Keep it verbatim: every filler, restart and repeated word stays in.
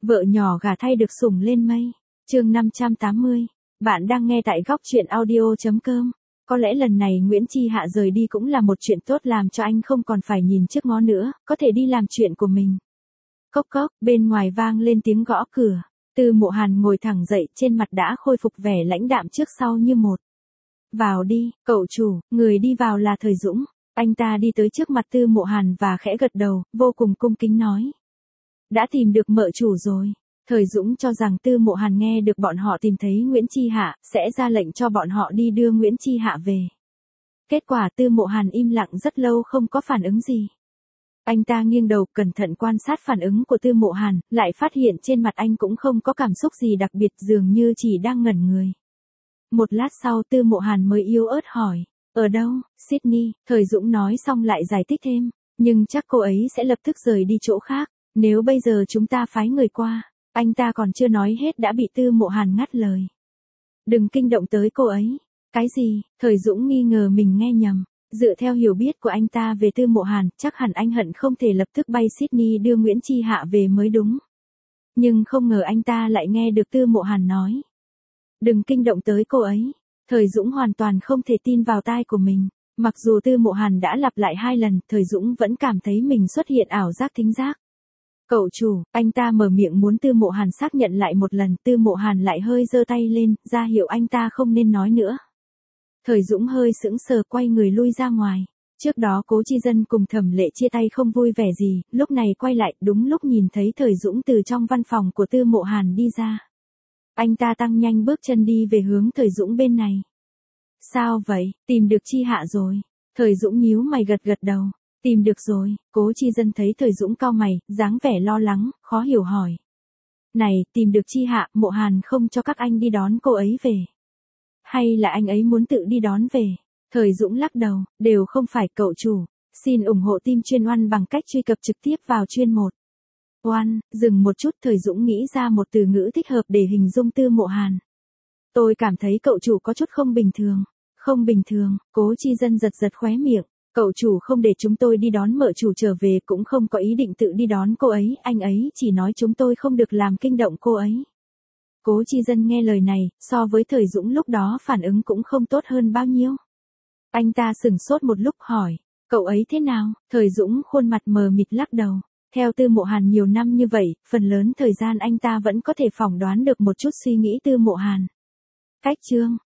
Vợ nhỏ gả thay được sủng lên mây. Chương năm trăm tám mươi. Bạn đang nghe tại góc truyện audio chấm com. Có lẽ lần này Nguyễn Chi Hạ rời đi cũng là một chuyện tốt, làm cho anh không còn phải nhìn trước ngó nữa, có thể đi làm chuyện của mình. Cốc cốc, bên ngoài vang lên tiếng gõ cửa. Tư Mộ Hàn ngồi thẳng dậy, trên mặt đã khôi phục vẻ lãnh đạm trước sau như một. Vào đi, cậu chủ. Người đi vào là Thời Dũng. Anh ta đi tới trước mặt Tư Mộ Hàn và khẽ gật đầu, vô cùng cung kính nói. Đã tìm được mợ chủ rồi. Thời Dũng cho rằng Tư Mộ Hàn nghe được bọn họ tìm thấy Nguyễn Chi Hạ, sẽ ra lệnh cho bọn họ đi đưa Nguyễn Chi Hạ về. Kết quả Tư Mộ Hàn im lặng rất lâu không có phản ứng gì. Anh ta nghiêng đầu cẩn thận quan sát phản ứng của Tư Mộ Hàn, lại phát hiện trên mặt anh cũng không có cảm xúc gì đặc biệt, dường như chỉ đang ngẩn người. Một lát sau Tư Mộ Hàn mới yếu ớt hỏi, ở đâu? Sydney. Thời Dũng nói xong lại giải thích thêm, nhưng chắc cô ấy sẽ lập tức rời đi chỗ khác, nếu bây giờ chúng ta phái người qua. Anh ta còn chưa nói hết đã bị Tư Mộ Hàn ngắt lời. Đừng kinh động tới cô ấy. Cái gì? Thời Dũng nghi ngờ mình nghe nhầm. Dựa theo hiểu biết của anh ta về Tư Mộ Hàn, chắc hẳn anh hận không thể lập tức bay Sydney đưa Nguyễn Chi Hạ về mới đúng. Nhưng không ngờ anh ta lại nghe được Tư Mộ Hàn nói. Đừng kinh động tới cô ấy. Thời Dũng hoàn toàn không thể tin vào tai của mình. Mặc dù Tư Mộ Hàn đã lặp lại hai lần, Thời Dũng vẫn cảm thấy mình xuất hiện ảo giác thính giác. Cậu chủ, anh ta mở miệng muốn Tư Mộ Hàn xác nhận lại một lần, Tư Mộ Hàn lại hơi giơ tay lên, ra hiệu anh ta không nên nói nữa. Thời Dũng hơi sững sờ quay người lui ra ngoài. Trước đó Cố Chi Dân cùng Thẩm Lệ chia tay không vui vẻ gì, lúc này quay lại đúng lúc nhìn thấy Thời Dũng từ trong văn phòng của Tư Mộ Hàn đi ra. Anh ta tăng nhanh bước chân đi về hướng Thời Dũng bên này. Sao vậy, tìm được Chi Hạ rồi? Thời Dũng nhíu mày gật gật đầu. Tìm được rồi. Cố Chi Dân thấy Thời Dũng cau mày, dáng vẻ lo lắng, khó hiểu hỏi. Này, tìm được Chi Hạ, Mộ Hàn không cho các anh đi đón cô ấy về. Hay là anh ấy muốn tự đi đón về? Thời Dũng lắc đầu, đều không phải cậu chủ. Xin ủng hộ team chuyên oan bằng cách truy cập trực tiếp vào chuyên một. Oan, dừng một chút, Thời Dũng nghĩ ra một từ ngữ thích hợp để hình dung Tư Mộ Hàn. Tôi cảm thấy cậu chủ có chút không bình thường. Không bình thường, Cố Chi Dân giật giật khóe miệng. Cậu chủ không để chúng tôi đi đón mợ chủ trở về, cũng không có ý định tự đi đón cô ấy, anh ấy chỉ nói chúng tôi không được làm kinh động cô ấy. Cố Chi Dân nghe lời này, so với Thời Dũng lúc đó phản ứng cũng không tốt hơn bao nhiêu. Anh ta sửng sốt một lúc hỏi, cậu ấy thế nào? Thời Dũng khuôn mặt mờ mịt lắc đầu. Theo Tư Mộ Hàn nhiều năm như vậy, phần lớn thời gian anh ta vẫn có thể phỏng đoán được một chút suy nghĩ Tư Mộ Hàn. Cách chương,